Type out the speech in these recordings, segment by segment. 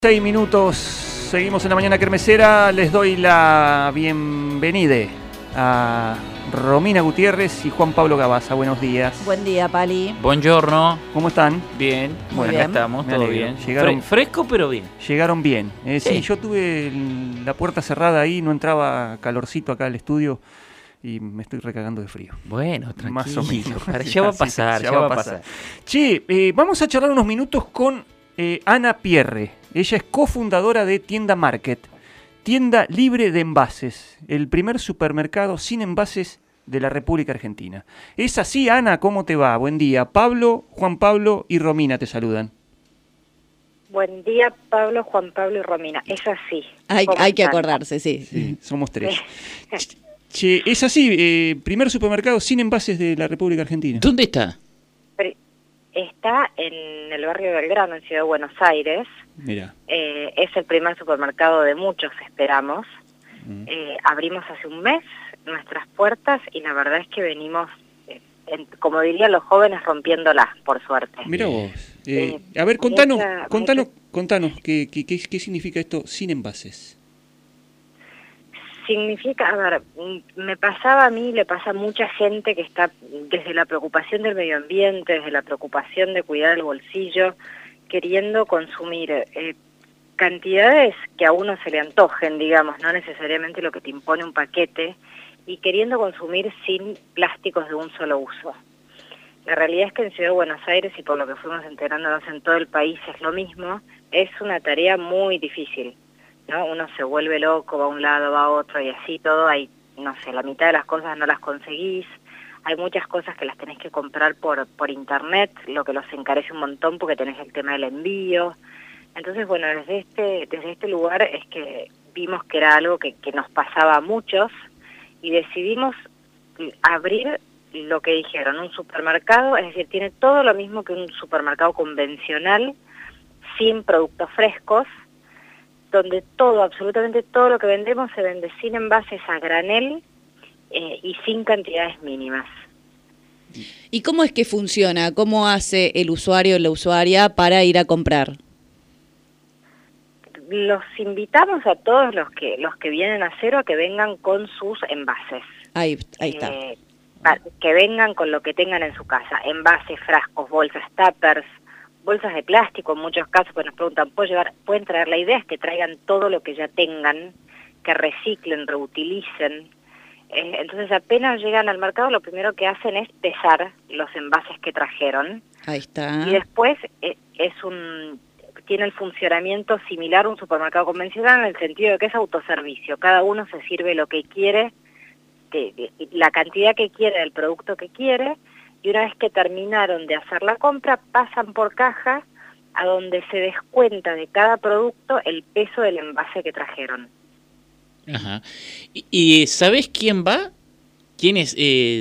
6 minutos, seguimos en la mañana kermesera. Les doy la bienvenida a Romina Gutiérrez y Juan Pablo Gabaza. Buenos días. Buen día, Pali. Buongiorno. ¿Cómo están? Bien, Muy acá bien. estamos, Me todo alegro. bien. Llegaron- Fresco, pero bien. Llegaron bien. Sí, Sí. yo tuve la puerta cerrada ahí, no entraba calorcito acá al estudio y me estoy recagando de frío. Bueno, tranquilo. Más o menos. Ya va a Así, pasar, ya va a pasar. Che, vamos a charlar unos minutos con Ana Pierre. Ella es cofundadora de Tienda Market, tienda libre de envases, el primer supermercado sin envases de la República Argentina. ¿Es así, Ana? ¿Cómo te va? Buen día. Pablo, Juan Pablo y Romina te saludan. Buen día, Pablo, Juan Pablo y Romina. Es así. Hay ¿Cómo que están? acordarse, sí. Sí, somos tres. Che, es así, primer supermercado sin envases de la República Argentina. ¿Dónde está? Está en el barrio Belgrano, en Ciudad de Buenos Aires. Mirá. Es el primer supermercado de muchos, esperamos. Abrimos hace un mes nuestras puertas y la verdad es que venimos, como dirían los jóvenes, rompiéndolas, por suerte. Mirá vos. A ver, contanos qué significa esto sin envases. Significa, a ver, me pasaba a mí, le pasa a mucha gente que está desde la preocupación del medio ambiente, desde la preocupación de cuidar el bolsillo, queriendo consumir cantidades que a uno se le antojen, digamos, no necesariamente lo que te impone un paquete, y queriendo consumir sin plásticos de un solo uso. La realidad es que en Ciudad de Buenos Aires, y por lo que fuimos enterándonos en todo el país es lo mismo, es una tarea muy difícil, ¿no? Uno se vuelve loco, va a un lado, va a otro, y así todo, hay, no sé, la mitad de las cosas no las conseguís, hay muchas cosas que las tenés que comprar por internet, lo que los encarece un montón porque tenés el tema del envío. Entonces, bueno, desde este lugar es que vimos que era algo que nos pasaba a muchos y decidimos abrir lo que dijeron, un supermercado, es decir, tiene todo lo mismo que un supermercado convencional, sin productos frescos, donde todo, absolutamente todo lo que vendemos se vende sin envases, a granel y sin cantidades mínimas. ¿Y cómo es que funciona? ¿Cómo hace el usuario o la usuaria para ir a comprar? Los invitamos a todos los que vienen a Cero a que vengan con sus envases. Ahí está. Que vengan con lo que tengan en su casa, envases, frascos, bolsas, tuppers, bolsas de plástico en muchos casos, pues nos preguntan, ¿pueden traer? La idea es que traigan todo lo que ya tengan, que reciclen, reutilicen. Entonces apenas llegan al mercado lo primero que hacen es pesar los envases que trajeron. Ahí está. Y después tiene el funcionamiento similar a un supermercado convencional en el sentido de que es autoservicio. Cada uno se sirve lo que quiere, la cantidad que quiere del producto que quiere, y una vez que terminaron de hacer la compra, pasan por caja a donde se descuenta de cada producto el peso del envase que trajeron. Ajá. ¿Y sabés quién va? ¿Quién es?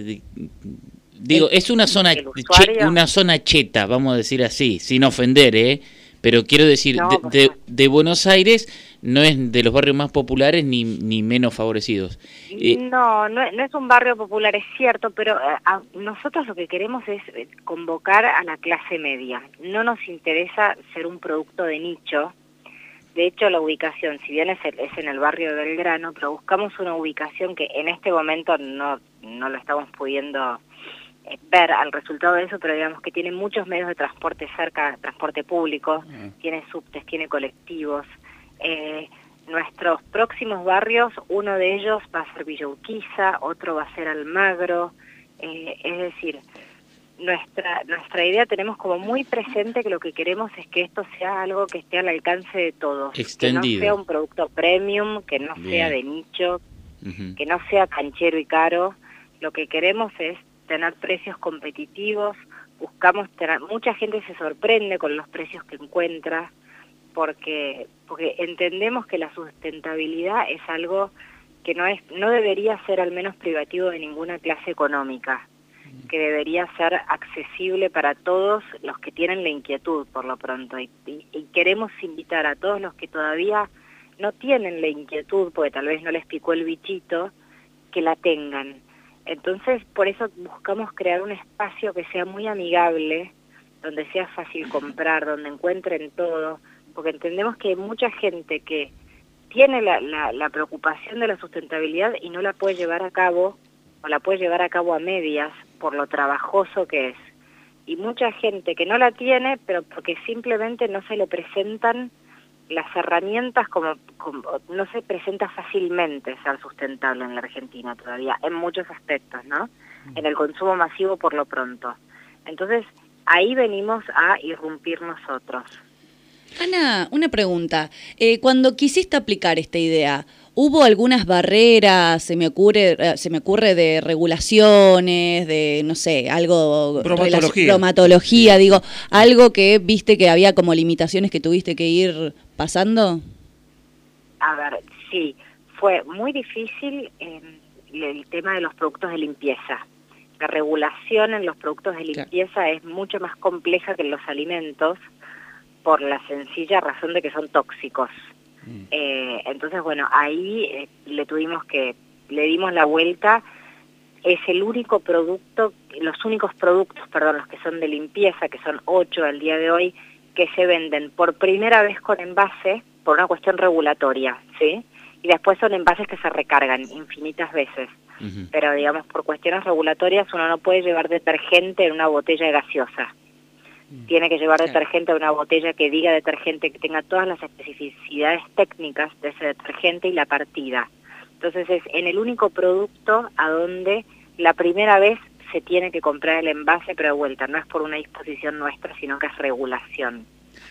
Es una zona una zona cheta, vamos a decir así, sin ofender, pero quiero decir, No, de Buenos Aires no es de los barrios más populares ni menos favorecidos. No es un barrio popular, es cierto, pero nosotros lo que queremos es convocar a la clase media. No nos interesa ser un producto de nicho. De hecho, la ubicación, si bien es en el barrio de Belgrano, pero buscamos una ubicación que en este momento no lo estamos pudiendo ver al resultado de eso, pero digamos que tiene muchos medios de transporte cerca, transporte público, tiene subtes, tiene colectivos. Nuestros próximos barrios, uno de ellos va a ser Villa Urquiza, otro va a ser Almagro, es decir, nuestra idea tenemos como muy presente que lo que queremos es que esto sea algo que esté al alcance de todos, extendido, que no sea un producto premium, que no sea de nicho, que no sea canchero y caro. Lo que queremos es tener precios competitivos, buscamos tener, mucha gente se sorprende con los precios que encuentra, porque entendemos que la sustentabilidad es algo que no debería ser al menos privativo de ninguna clase económica, que debería ser accesible para todos los que tienen la inquietud por lo pronto, y queremos invitar a todos los que todavía no tienen la inquietud, porque tal vez no les picó el bichito, que la tengan. Entonces, por eso buscamos crear un espacio que sea muy amigable, donde sea fácil comprar, donde encuentren todo, porque entendemos que hay mucha gente que tiene la preocupación de la sustentabilidad y no la puede llevar a cabo, o la puede llevar a cabo a medias por lo trabajoso que es. Y mucha gente que no la tiene, pero porque simplemente no se le presentan las herramientas, como no se presenta fácilmente ser sustentable en la Argentina todavía, en muchos aspectos, ¿no? En el consumo masivo por lo pronto. Entonces, ahí venimos a irrumpir nosotros. Ana, una pregunta. Cuando quisiste aplicar esta idea, ¿hubo algunas barreras, se me ocurre de regulaciones, de, no sé, algo... Bromatología, digo, algo que viste que había como limitaciones que tuviste que ir pasando? A ver, sí, fue muy difícil el tema de los productos de limpieza. La regulación en los productos de limpieza es mucho más compleja que en los alimentos, por la sencilla razón de que son tóxicos. Entonces, bueno, ahí le dimos la vuelta. Es el único producto, los únicos productos, los que son de limpieza, que son 8 al día de hoy, que se venden por primera vez con envase, por una cuestión regulatoria, ¿sí? Y después son envases que se recargan infinitas veces. Pero, digamos, por cuestiones regulatorias uno no puede llevar detergente en una botella gaseosa. Tiene que llevar detergente a una botella que diga detergente, que tenga todas las especificidades técnicas de ese detergente y la partida. Entonces es en el único producto a donde la primera vez se tiene que comprar el envase, pero de vuelta, no es por una disposición nuestra, sino que es regulación.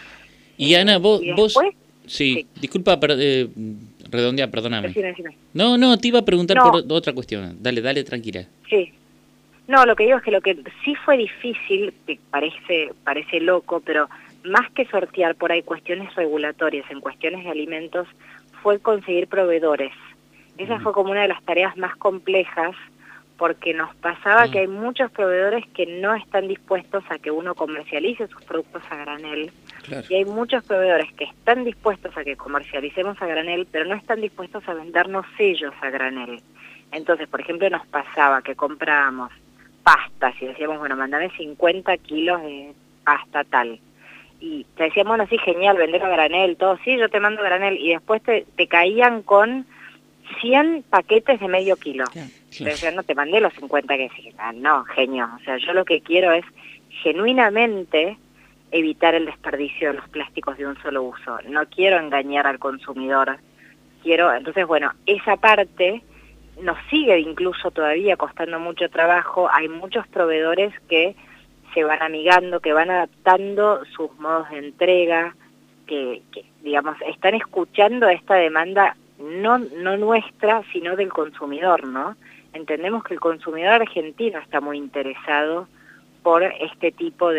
Y Ana, vos después, sí, disculpa, redondea, perdóname. Decime. No, te iba a preguntar por otra cuestión. Dale, tranquila. Sí. No, lo que digo es que lo que sí fue difícil, que parece loco, pero más que sortear por ahí cuestiones regulatorias en cuestiones de alimentos, fue conseguir proveedores. Esa fue como una de las tareas más complejas, porque nos pasaba que hay muchos proveedores que no están dispuestos a que uno comercialice sus productos a granel, y hay muchos proveedores que están dispuestos a que comercialicemos a granel, pero no están dispuestos a vendernos sellos a granel. Entonces, por ejemplo, nos pasaba que comprábamos pastas y decíamos, bueno, mandame 50 kilos de pasta tal. Y te decíamos, bueno, sí, genial, vender a granel, todo, sí, yo te mando a granel. Y después te caían con 100 paquetes de medio kilo. Te decían, no, te mandé los 50 que decían, no, genio. O sea, yo lo que quiero es genuinamente evitar el desperdicio de los plásticos de un solo uso. No quiero engañar al consumidor. Entonces, bueno, esa parte nos sigue incluso todavía costando mucho trabajo. Hay muchos proveedores que se van amigando, que van adaptando sus modos de entrega, que digamos, están escuchando esta demanda no nuestra, sino del consumidor, ¿no? Entendemos que el consumidor argentino está muy interesado por este tipo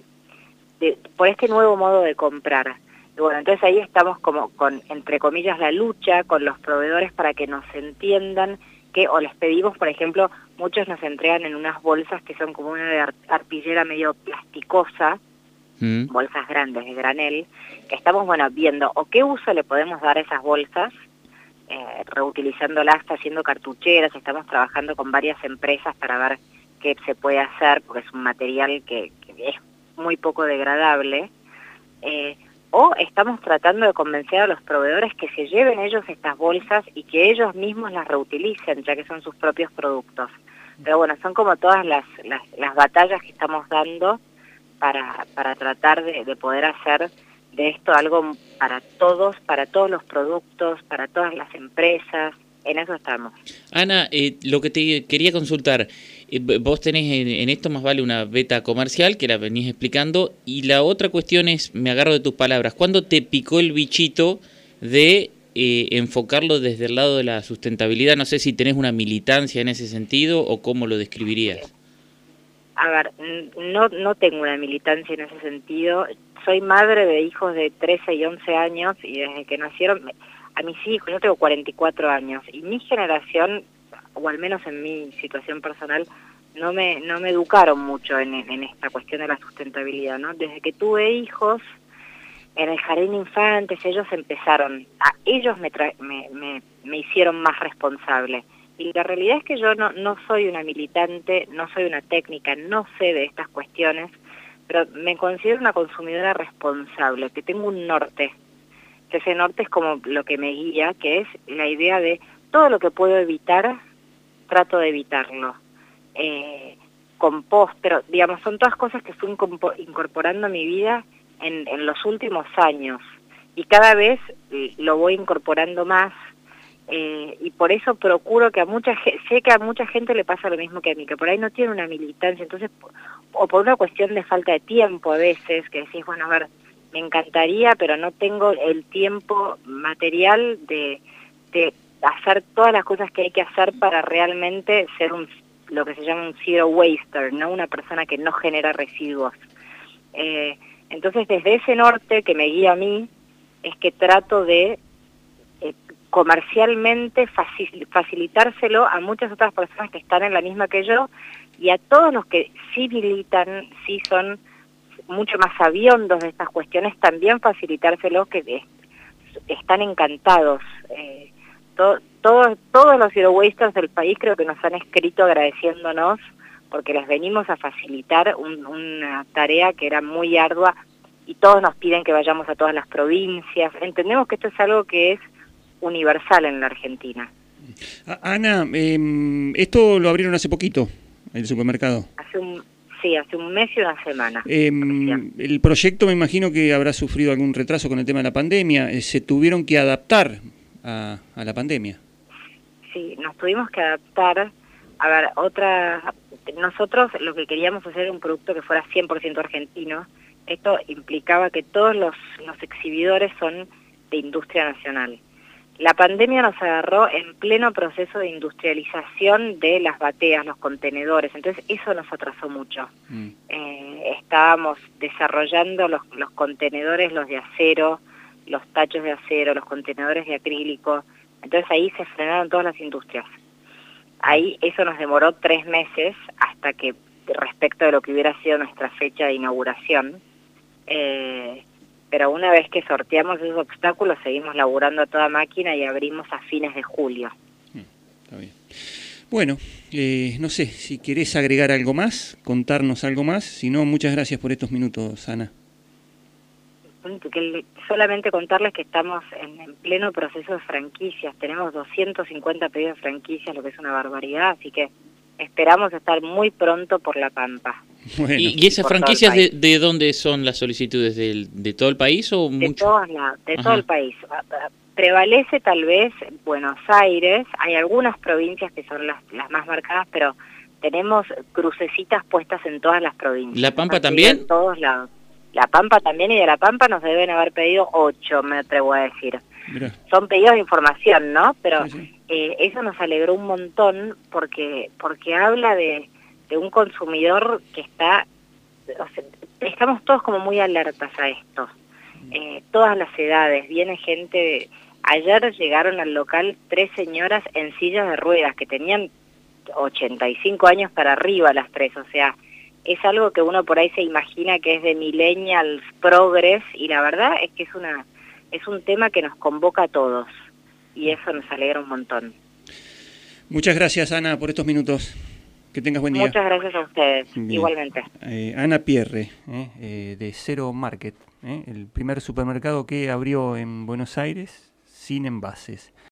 por este nuevo modo de comprar. Y bueno, entonces ahí estamos como con, entre comillas, la lucha con los proveedores para que nos entiendan o les pedimos, por ejemplo, muchos nos entregan en unas bolsas que son como una de arpillera medio plasticosa, bolsas grandes de granel, que estamos, bueno, viendo o qué uso le podemos dar a esas bolsas, reutilizándolas, haciendo cartucheras. Estamos trabajando con varias empresas para ver qué se puede hacer, porque es un material que es muy poco degradable, o estamos tratando de convencer a los proveedores que se lleven ellos estas bolsas y que ellos mismos las reutilicen, ya que son sus propios productos. Pero bueno, son como todas las batallas que estamos dando para tratar de poder hacer de esto algo para todos los productos, para todas las empresas. En eso estamos. Ana, lo que te quería consultar, vos tenés en esto más vale una beta comercial, que la venís explicando, y la otra cuestión es, me agarro de tus palabras, ¿cuándo te picó el bichito de enfocarlo desde el lado de la sustentabilidad? No sé si tenés una militancia en ese sentido o cómo lo describirías. A ver, no tengo una militancia en ese sentido. Soy madre de hijos de 13 y 11 años y desde que nacieron... A mis hijos, yo tengo 44 años, y mi generación, o al menos en mi situación personal, no me educaron mucho en esta cuestión de la sustentabilidad, ¿no? Desde que tuve hijos, en el jardín de infantes, ellos empezaron, ellos me hicieron más responsable. Y la realidad es que yo no soy una militante, no soy una técnica, no sé de estas cuestiones, pero me considero una consumidora responsable, que tengo un norte. Ese norte es como lo que me guía, que es la idea de todo lo que puedo evitar, trato de evitarlo. Compost, pero digamos, son todas cosas que fui incorporando a mi vida en los últimos años, y cada vez lo voy incorporando más, y por eso procuro que sé que a mucha gente le pasa lo mismo que a mí, que por ahí no tiene una militancia, entonces, o por una cuestión de falta de tiempo a veces, que decís, bueno, a ver, me encantaría, pero no tengo el tiempo material de hacer todas las cosas que hay que hacer para realmente ser lo que se llama un zero waster, ¿no? Una persona que no genera residuos. Entonces, desde ese norte que me guía a mí, es que trato de comercialmente facilitárselo a muchas otras personas que están en la misma que yo, y a todos los que sí militan, sí son mucho más sabiondos de estas cuestiones, también facilitárselo, que están encantados. Todos los zero wasters del país creo que nos han escrito agradeciéndonos porque les venimos a facilitar una tarea que era muy ardua, y todos nos piden que vayamos a todas las provincias. Entendemos que esto es algo que es universal en la Argentina. Ana, esto lo abrieron hace poquito, el supermercado. Hace un mes y una semana. El proyecto me imagino que habrá sufrido algún retraso con el tema de la pandemia. ¿Se tuvieron que adaptar a la pandemia? Sí, nos tuvimos que adaptar. A ver, nosotros lo que queríamos hacer era un producto que fuera 100% argentino. Esto implicaba que todos los exhibidores son de industria nacional. La pandemia nos agarró en pleno proceso de industrialización de las bateas, los contenedores, entonces eso nos atrasó mucho. Estábamos desarrollando los contenedores, los de acero, los tachos de acero, los contenedores de acrílico, entonces ahí se frenaron todas las industrias. Ahí eso nos demoró 3 meses hasta que, respecto de lo que hubiera sido nuestra fecha de inauguración, pero una vez que sorteamos esos obstáculos, seguimos laburando a toda máquina y abrimos a fines de julio. Está bien. Bueno, no sé, si querés agregar algo más, contarnos algo más, si no, muchas gracias por estos minutos, Ana. Solamente contarles que estamos en pleno proceso de franquicias, tenemos 250 pedidos de franquicias, lo que es una barbaridad, así que esperamos estar muy pronto por La Pampa. Bueno. ¿Y esas franquicias de dónde son las solicitudes? ¿De todo el país o mucho? De todo el país. Prevalece tal vez Buenos Aires, hay algunas provincias que son las más marcadas, pero tenemos crucecitas puestas en todas las provincias. ¿La Pampa también? En todos lados. La Pampa también, y de La Pampa nos deben haber pedido 8, me atrevo a decir. Mirá. Son pedidos de información, ¿no? Pero sí. Eso nos alegró un montón porque habla de un consumidor que estamos todos como muy alertas a esto. Todas las edades, viene gente. Ayer llegaron al local 3 señoras en sillas de ruedas que tenían 85 años para arriba las 3, o sea, es algo que uno por ahí se imagina que es de millennials, progres, y la verdad es que es un tema que nos convoca a todos, y eso nos alegra un montón. Muchas gracias, Ana, por estos minutos. Que tengas buen día. Muchas gracias a ustedes. Bien. Igualmente. Ana Pierre, de Zero Market, el primer supermercado que abrió en Buenos Aires sin envases.